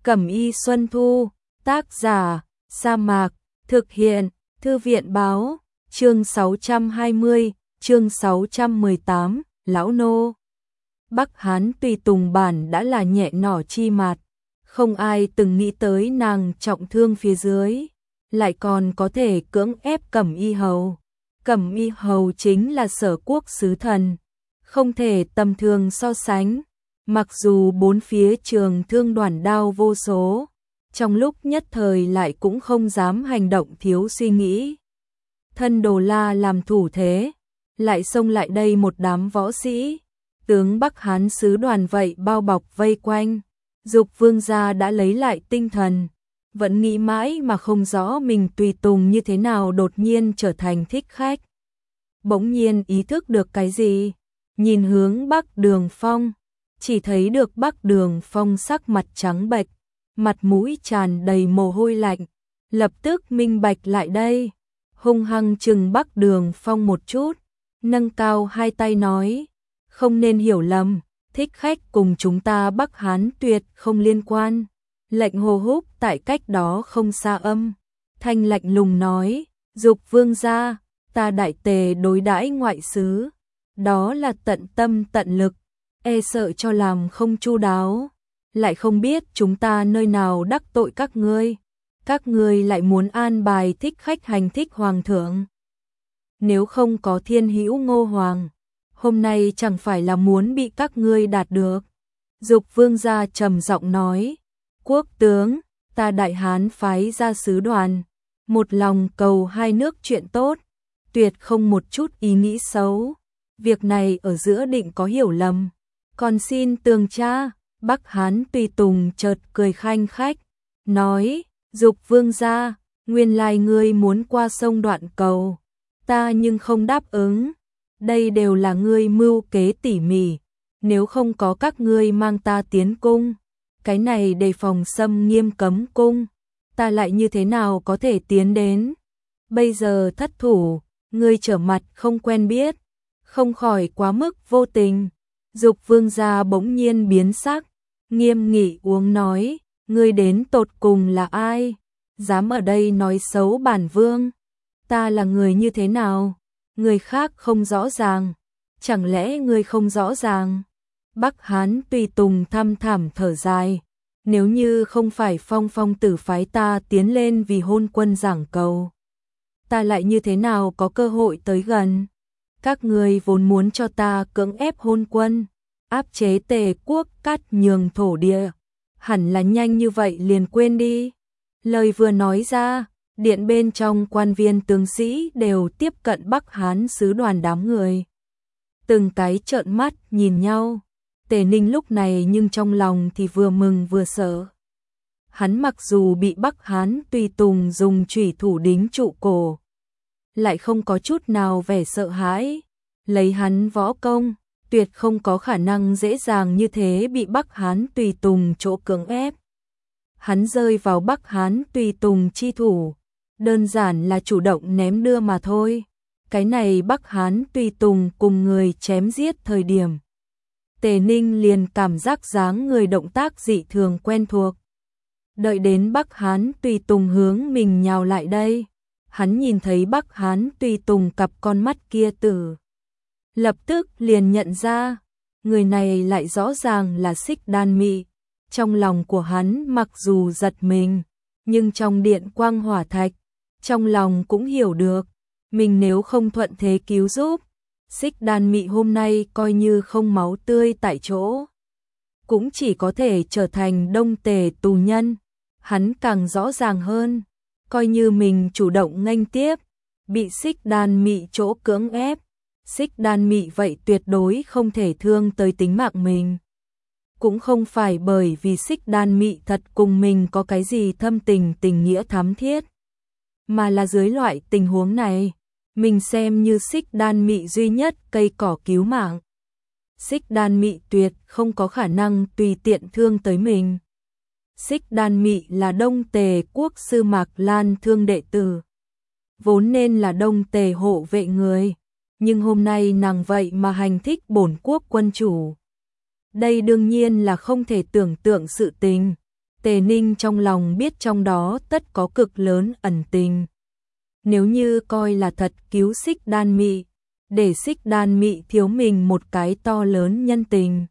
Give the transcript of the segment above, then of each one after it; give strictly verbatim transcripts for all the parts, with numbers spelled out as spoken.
Cẩm Y Xuân Thu, tác giả, Sa Mạc, thực hiện, Thư viện báo, chương sáu trăm hai mươi, chương sáu trăm mười tám, Lão Nô. Bắc Hán tùy tùng bản đã là nhẹ nỏ chi mạt, không ai từng nghĩ tới nàng trọng thương phía dưới, lại còn có thể cưỡng ép Cẩm Y Hầu. Cẩm Y Hầu chính là Sở Quốc sứ thần, không thể tầm thường so sánh. Mặc dù bốn phía trường thương đoản đao vô số, trong lúc nhất thời lại cũng không dám hành động thiếu suy nghĩ. Thân Đồ La làm thủ thế, lại xông lại đây một đám võ sĩ, tướng Bắc Hán sứ đoàn vậy bao bọc vây quanh. Dục Vương gia đã lấy lại tinh thần, vẫn nghĩ mãi mà không rõ mình tùy tùng như thế nào đột nhiên trở thành thích khách. Bỗng nhiên ý thức được cái gì, nhìn hướng Bắc Đường Phong, chỉ thấy được Bắc Đường Phong sắc mặt trắng bệch, mặt mũi tràn đầy mồ hôi lạnh, lập tức minh bạch lại đây, hung hăng chừng Bắc Đường Phong một chút, nâng cao hai tay nói, không nên hiểu lầm, thích khách cùng chúng ta Bắc Hán tuyệt không liên quan. Lệnh Hồ Húc tại cách đó không xa âm thanh lạnh lùng nói, Dục Vương gia, ta Đại Tề đối đãi ngoại xứ, đó là tận tâm tận lực, e sợ cho làm không chu đáo, lại không biết chúng ta nơi nào đắc tội các ngươi, các ngươi lại muốn an bài thích khách hành thích hoàng thượng. Nếu không có Thiên Hữu Ngô Hoàng, hôm nay chẳng phải là muốn bị các ngươi đạt được. Dục Vương gia trầm giọng nói, quốc tướng, ta Đại Hán phái ra sứ đoàn, một lòng cầu hai nước chuyện tốt, tuyệt không một chút ý nghĩ xấu, việc này ở giữa định có hiểu lầm, còn xin tường tra. Bắc Hán tùy tùng chợt cười khanh khách, nói, Dục Vương gia, nguyên lai ngươi muốn qua sông Đoạn Cầu, ta nhưng không đáp ứng, đây đều là ngươi mưu kế tỉ mỉ, nếu không có các ngươi mang ta tiến cung, cái này đề phòng xâm nghiêm cấm cung, ta lại như thế nào có thể tiến đến, bây giờ thất thủ, ngươi trở mặt không quen biết, không khỏi quá mức vô tình. Dục Vương gia bỗng nhiên biến sắc, nghiêm nghị uống nói, ngươi đến tột cùng là ai, dám ở đây nói xấu bản vương, ta là người như thế nào, người khác không rõ ràng, chẳng lẽ ngươi không rõ ràng. Bắc Hán tùy tùng thăm thẳm thở dài, nếu như không phải Phong Phong tử phái ta tiến lên vì hôn quân giảng cầu, ta lại như thế nào có cơ hội tới gần. Các ngươi vốn muốn cho ta cưỡng ép hôn quân, áp chế Tề quốc cắt nhường thổ địa, hẳn là nhanh như vậy liền quên đi. Lời vừa nói ra, điện bên trong quan viên tướng sĩ đều tiếp cận Bắc Hán sứ đoàn đám người. Từng cái trợn mắt nhìn nhau, Tề Ninh lúc này nhưng trong lòng thì vừa mừng vừa sợ. Hắn mặc dù bị Bắc Hán tùy tùng dùng chủy thủ đính trụ cổ, lại không có chút nào vẻ sợ hãi, lấy hắn võ công, tuyệt không có khả năng dễ dàng như thế bị Bắc Hán tùy tùng chỗ cưỡng ép. Hắn rơi vào Bắc Hán tùy tùng chi thủ, đơn giản là chủ động ném đưa mà thôi. Cái này Bắc Hán tùy tùng cùng người chém giết thời điểm, Tề Ninh liền cảm giác dáng người động tác dị thường quen thuộc. Đợi đến Bắc Hán tùy tùng hướng mình nhào lại đây, hắn nhìn thấy Bắc Hán tùy tùng cặp con mắt kia tử, lập tức liền nhận ra, người này lại rõ ràng là Xích Đan Mị. Trong lòng của hắn mặc dù giật mình, nhưng trong điện quang hỏa thạch, trong lòng cũng hiểu được, mình nếu không thuận thế cứu giúp, Xích Đan Mị hôm nay coi như không máu tươi tại chỗ, cũng chỉ có thể trở thành Đông Tề tù nhân. Hắn càng rõ ràng hơn, coi như mình chủ động nghênh tiếp, bị Xích Đan Mị chỗ cưỡng ép, Xích Đan Mị vậy tuyệt đối không thể thương tới tính mạng mình. Cũng không phải bởi vì Xích Đan Mị thật cùng mình có cái gì thâm tình tình nghĩa thắm thiết, mà là dưới loại tình huống này, mình xem như Xích Đan Mị duy nhất cây cỏ cứu mạng. Xích Đan Mị tuyệt không có khả năng tùy tiện thương tới mình. Xích Đan Mị là Đông Tề quốc sư Mạc Lan thương đệ tử, vốn nên là Đông Tề hộ vệ người, nhưng hôm nay nàng vậy mà hành thích bổn quốc quân chủ. Đây đương nhiên là không thể tưởng tượng sự tình, Tề Ninh trong lòng biết trong đó tất có cực lớn ẩn tình. Nếu như coi là thật cứu Xích Đan Mị, để Xích Đan Mị thiếu mình một cái to lớn nhân tình,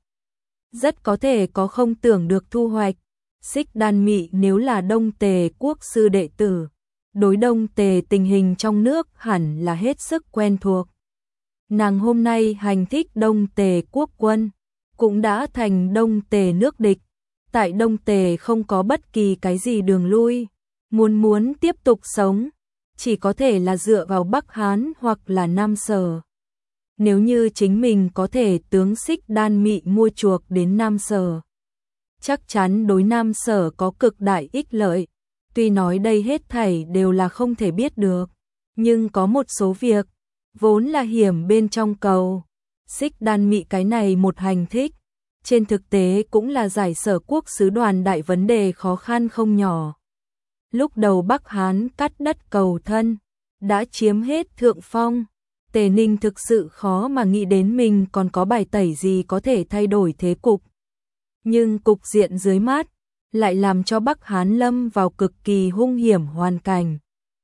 rất có thể có không tưởng được thu hoạch. Xích Đan Mị nếu là Đông Tề quốc sư đệ tử, đối Đông Tề tình hình trong nước hẳn là hết sức quen thuộc. Nàng hôm nay hành thích Đông Tề quốc quân, cũng đã thành Đông Tề nước địch. Tại Đông Tề không có bất kỳ cái gì đường lui, muốn muốn tiếp tục sống, chỉ có thể là dựa vào Bắc Hán hoặc là Nam Sở. Nếu như chính mình có thể tướng Xích Đan Mị mua chuộc đến Nam Sở, chắc chắn đối Nam Sở có cực đại ích lợi. Tuy nói đây hết thảy đều là không thể biết được, nhưng có một số việc vốn là hiểm bên trong cầu. Xích Đan Mị cái này một hành thích, trên thực tế cũng là giải Sở quốc sứ đoàn đại vấn đề khó khăn không nhỏ. Lúc đầu Bắc Hán cắt đất cầu thân, đã chiếm hết thượng phong. Tề Ninh thực sự khó mà nghĩ đến mình còn có bài tẩy gì có thể thay đổi thế cục. Nhưng cục diện dưới mắt lại làm cho Bắc Hán lâm vào cực kỳ hung hiểm hoàn cảnh.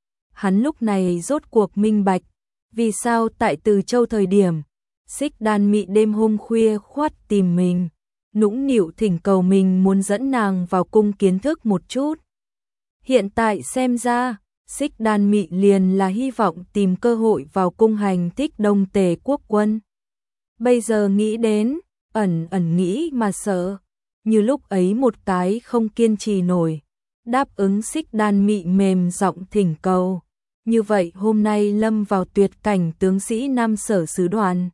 Hắn lúc này rốt cuộc minh bạch, vì sao tại Từ Châu thời điểm, Xích Đan Mị đêm hôm khuya khoắt tìm mình, nũng nịu thỉnh cầu mình muốn dẫn nàng vào cung kiến thức một chút. Hiện tại xem ra, Xích Đan Mị liền là hy vọng tìm cơ hội vào cung hành thích Đông Tề quốc quân. Bây giờ nghĩ đến, ẩn ẩn nghĩ mà sợ, như lúc ấy một cái không kiên trì nổi, đáp ứng Xích Đan Mị mềm giọng thỉnh cầu. Như vậy hôm nay lâm vào tuyệt cảnh tướng sĩ Nam Sở sứ đoàn.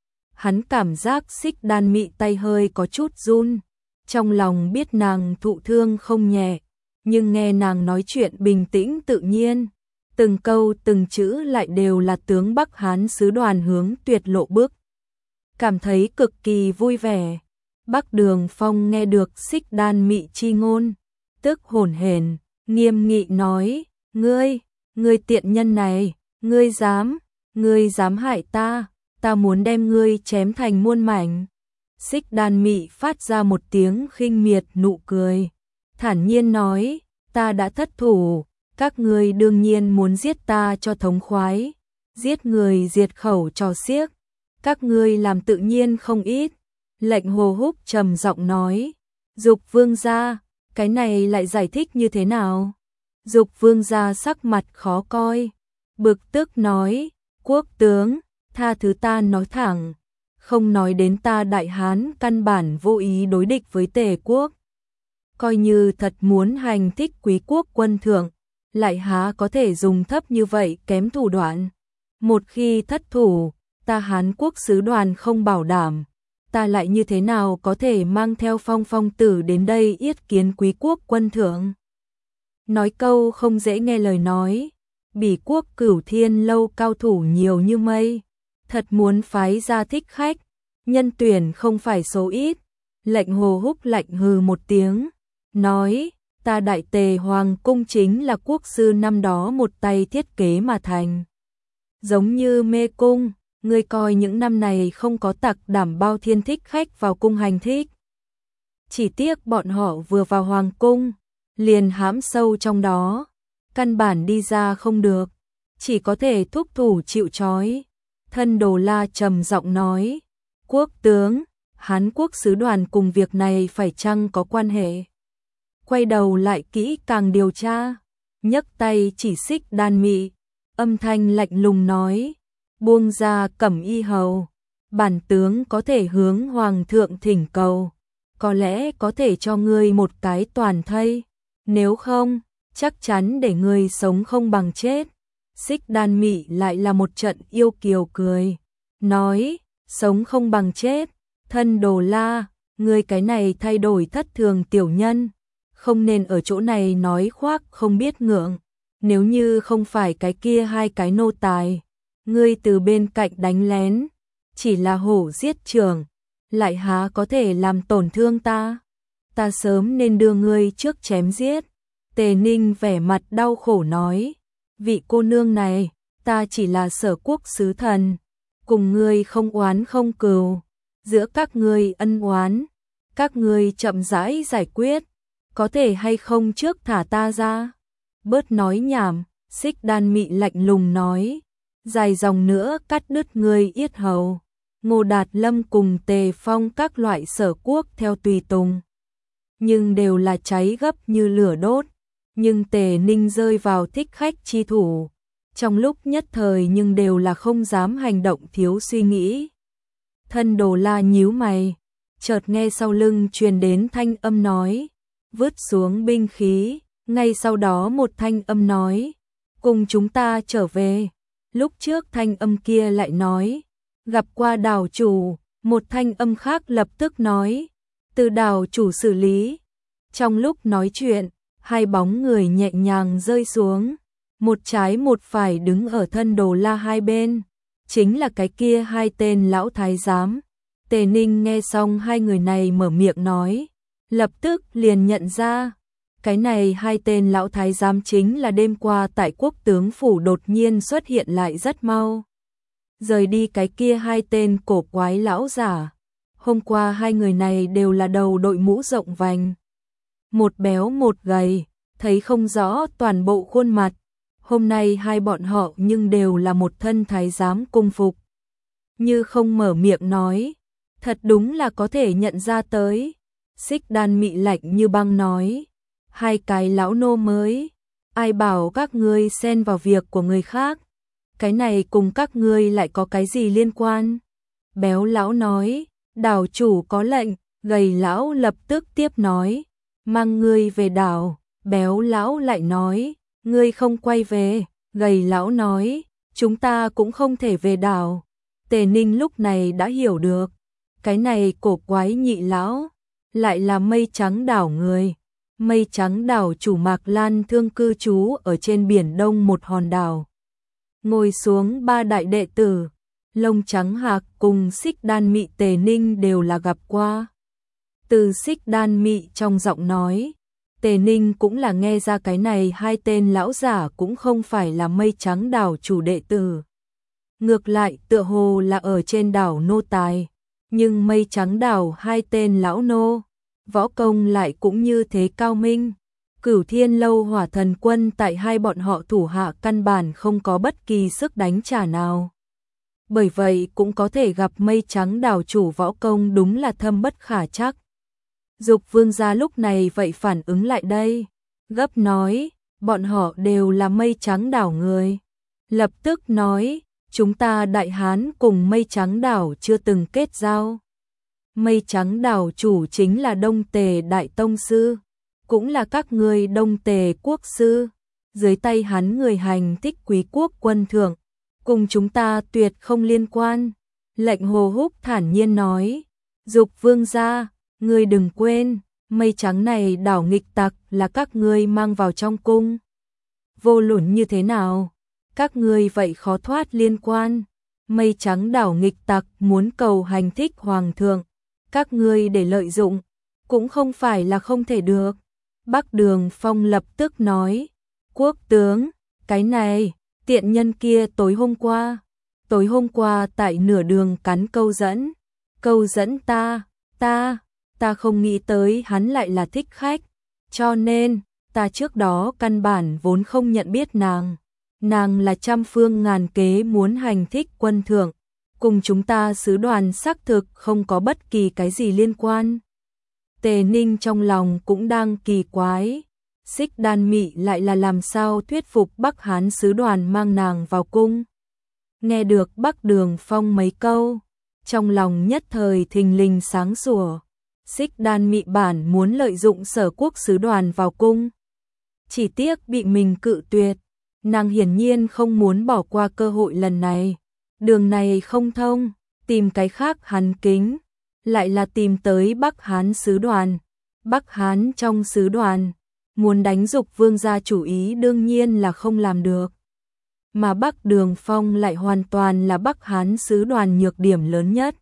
Hắn cảm giác Xích Đan Mị tay hơi có chút run, trong lòng biết nàng thụ thương không nhẹ, nhưng nghe nàng nói chuyện bình tĩnh tự nhiên, từng câu từng chữ lại đều là tướng Bắc Hán sứ đoàn hướng tuyệt lộ bước. Cảm thấy cực kỳ vui vẻ. Bắc Đường Phong nghe được Xích Đan Mị chi ngôn, tức hổn hển, nghiêm nghị nói, ngươi, ngươi tiện nhân này, ngươi dám, ngươi dám hại ta, ta muốn đem ngươi chém thành muôn mảnh. Xích Đan Mị phát ra một tiếng khinh miệt nụ cười, thản nhiên nói, ta đã thất thủ, các ngươi đương nhiên muốn giết ta cho thống khoái, giết người diệt khẩu cho xiếc, các ngươi làm tự nhiên không ít. Lệnh Hồ Húc trầm giọng nói, Dục vương gia, cái này lại giải thích như thế nào? Dục vương gia sắc mặt khó coi, bực tức nói, quốc tướng, tha thứ ta nói thẳng, không nói đến ta Đại Hán căn bản vô ý đối địch với Tề quốc. Coi như thật muốn hành thích quý quốc quân thượng, lại há có thể dùng thấp như vậy kém thủ đoạn. Một khi thất thủ, ta Hán quốc sứ đoàn không bảo đảm, ta lại như thế nào có thể mang theo Phong Phong tử đến đây yết kiến quý quốc quân thượng. Nói câu không dễ nghe lời nói, Bỉ quốc Cửu Thiên lâu cao thủ nhiều như mây, thật muốn phái ra thích khách, nhân tuyển không phải số ít. Lệnh Hồ Húc lạnh hừ một tiếng, nói, ta Đại Tề Hoàng cung chính là quốc sư năm đó một tay thiết kế mà thành. Giống như mê cung, ngươi coi những năm này không có tặc đảm bao thiên thích khách vào cung hành thích. Chỉ tiếc bọn họ vừa vào Hoàng cung, liền hãm sâu trong đó, căn bản đi ra không được, chỉ có thể thúc thủ chịu trói. Thân Đồ La trầm giọng nói, quốc tướng, Hán quốc sứ đoàn cùng việc này phải chăng có quan hệ? Quay đầu lại kỹ càng điều tra, nhấc tay chỉ Xích Đan Mị, âm thanh lạnh lùng nói, buông ra Cẩm Y hầu, bản tướng có thể hướng hoàng thượng thỉnh cầu, có lẽ có thể cho ngươi một cái toàn thây, nếu không, chắc chắn để ngươi sống không bằng chết. Xích Đan Mị lại là một trận yêu kiều cười, nói, sống không bằng chết. Thân Đồ La, ngươi cái này thay đổi thất thường tiểu nhân, không nên ở chỗ này nói khoác không biết ngượng. Nếu như không phải cái kia hai cái nô tài, ngươi từ bên cạnh đánh lén, chỉ là hổ giết trưởng, lại há có thể làm tổn thương ta. Ta sớm nên đưa ngươi trước chém giết. Tề Ninh vẻ mặt đau khổ nói, vị cô nương này, ta chỉ là Sở quốc sứ thần, cùng ngươi không oán không cừu, giữa các ngươi ân oán, các ngươi chậm rãi giải quyết, có thể hay không trước thả ta ra? Bớt nói nhảm, Xích Đan Mị lạnh lùng nói, dài dòng nữa cắt đứt ngươi yết hầu. Ngô Đạt Lâm cùng Tề Phong các loại sở quốc theo tùy tùng, nhưng đều là cháy gấp như lửa đốt, nhưng Tề Ninh rơi vào thích khách chi thủ, trong lúc nhất thời nhưng đều là không dám hành động thiếu suy nghĩ. Thân Đồ La nhíu mày, chợt nghe sau lưng truyền đến thanh âm nói, vứt xuống binh khí, ngay sau đó một thanh âm nói, cùng chúng ta trở về. Lúc trước thanh âm kia lại nói, gặp qua đảo chủ, một thanh âm khác lập tức nói, từ đảo chủ xử lý. Trong lúc nói chuyện, hai bóng người nhẹ nhàng rơi xuống, một trái một phải đứng ở Thân Đồ La hai bên, chính là cái kia hai tên lão thái giám. Tề Ninh nghe xong hai người này mở miệng nói, lập tức liền nhận ra, cái này hai tên lão thái giám chính là đêm qua tại quốc tướng phủ đột nhiên xuất hiện lại rất mau. Rời đi cái kia hai tên cổ quái lão giả. Hôm qua hai người này đều là đầu đội mũ rộng vành, một béo một gầy, thấy không rõ toàn bộ khuôn mặt. Hôm nay hai bọn họ nhưng đều là một thân thái giám cung phục. Như không mở miệng nói, thật đúng là có thể nhận ra tới. Xích Đan Mị lạnh như băng nói, hai cái lão nô mới, ai bảo các ngươi xen vào việc của người khác, cái này cùng các ngươi lại có cái gì liên quan? Béo lão nói, đảo chủ có lệnh. Gầy lão lập tức tiếp nói, mang ngươi về đảo. Béo lão lại nói, ngươi không quay về. Gầy lão nói, chúng ta cũng không thể về đảo. Tề Ninh lúc này đã hiểu được, cái này cổ quái nhị lão lại là Mây Trắng đảo người. Mây Trắng đảo chủ Mạc Lan Thương cư trú ở trên biển đông một hòn đảo. Ngồi xuống ba đại đệ tử, Lông Trắng Hạc cùng Xích Đan Mị Tề Ninh đều là gặp qua. Từ Xích Đan Mị trong giọng nói, Tề Ninh cũng là nghe ra cái này hai tên lão giả cũng không phải là Mây Trắng đảo chủ đệ tử. Ngược lại tựa hồ là ở trên đảo nô tài, nhưng Mây Trắng đảo hai tên lão nô, võ công lại cũng như thế cao minh. Cửu Thiên Lâu Hỏa Thần Quân tại hai bọn họ thủ hạ căn bản không có bất kỳ sức đánh trả nào. Bởi vậy cũng có thể gặp Mây Trắng đảo chủ võ công đúng là thâm bất khả trắc. Dục Vương gia lúc này vậy phản ứng lại đây, gấp nói, bọn họ đều là Mây Trắng đảo người. Lập tức nói, chúng ta Đại Hán cùng Mây Trắng đảo chưa từng kết giao. Mây Trắng đảo chủ chính là Đông Tề Đại Tông Sư, cũng là các người Đông Tề Quốc Sư. Dưới tay hắn người hành thích quý quốc quân thượng, cùng chúng ta tuyệt không liên quan. Lệnh Hồ Húc thản nhiên nói, Dục Vương gia, ngươi đừng quên, Mây Trắng này đảo nghịch tặc là các ngươi mang vào trong cung. Vô luận như thế nào, các ngươi vậy khó thoát liên quan. Mây Trắng đảo nghịch tặc muốn cầu hành thích hoàng thượng, các ngươi để lợi dụng, cũng không phải là không thể được. Bắc Đường Phong lập tức nói, quốc tướng, cái này, tiện nhân kia tối hôm qua, tối hôm qua tại nửa đường cắn câu dẫn, câu dẫn ta, ta, ta không nghĩ tới hắn lại là thích khách, cho nên, ta trước đó căn bản vốn không nhận biết nàng, nàng là trăm phương ngàn kế muốn hành thích quân thượng, cùng chúng ta sứ đoàn xác thực không có bất kỳ cái gì liên quan. Tề Ninh trong lòng cũng đang kỳ quái, Xích Đan Mị lại là làm sao thuyết phục Bắc Hán sứ đoàn mang nàng vào cung. Nghe được Bắc Đường Phong mấy câu, trong lòng nhất thời thình lình sáng sủa. Xích Đan Mị bản muốn lợi dụng Sở Quốc sứ đoàn vào cung, chỉ tiếc bị mình cự tuyệt. Nàng hiển nhiên không muốn bỏ qua cơ hội lần này. Đường này không thông, tìm cái khác hắn kính, lại là tìm tới Bắc Hán sứ đoàn. Bắc Hán trong sứ đoàn, muốn đánh Dục Vương gia chủ ý đương nhiên là không làm được. Mà Bắc Đường Phong lại hoàn toàn là Bắc Hán sứ đoàn nhược điểm lớn nhất.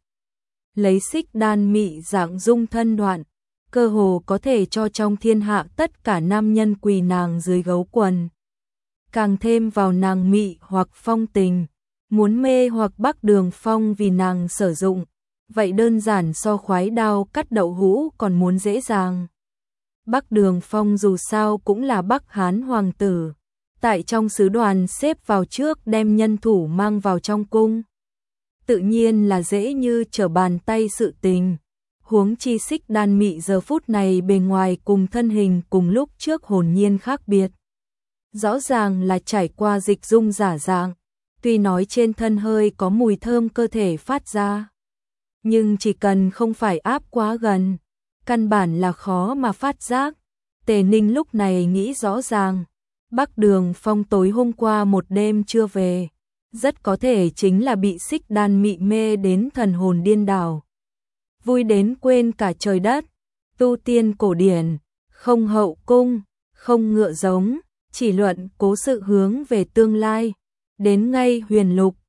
Lấy Xích Đan Mị dạng dung thân đoạn, cơ hồ có thể cho trong thiên hạ tất cả nam nhân quỳ nàng dưới gấu quần. Càng thêm vào nàng mị hoặc phong tình, muốn mê hoặc Bắc Đường Phong vì nàng sử dụng, vậy đơn giản so khoái đao cắt đậu hũ còn muốn dễ dàng. Bắc Đường Phong dù sao cũng là Bắc Hán hoàng tử, tại trong sứ đoàn xếp vào trước đem nhân thủ mang vào trong cung. Tự nhiên là dễ như trở bàn tay sự tình. Huống chi Xích Đan Mị giờ phút này bề ngoài cùng thân hình cùng lúc trước hồn nhiên khác biệt. Rõ ràng là trải qua dịch dung giả dạng, tuy nói trên thân hơi có mùi thơm cơ thể phát ra, nhưng chỉ cần không phải áp quá gần, căn bản là khó mà phát giác. Tề Ninh lúc này nghĩ rõ ràng, Bắc Đường Phong tối hôm qua một đêm chưa về, rất có thể chính là bị Xích Đan Mị mê đến thần hồn điên đảo, vui đến quên cả trời đất. Tu tiên cổ điển, không hậu cung, không ngựa giống, chỉ luận cố sự hướng về tương lai. Đến ngay huyền lục,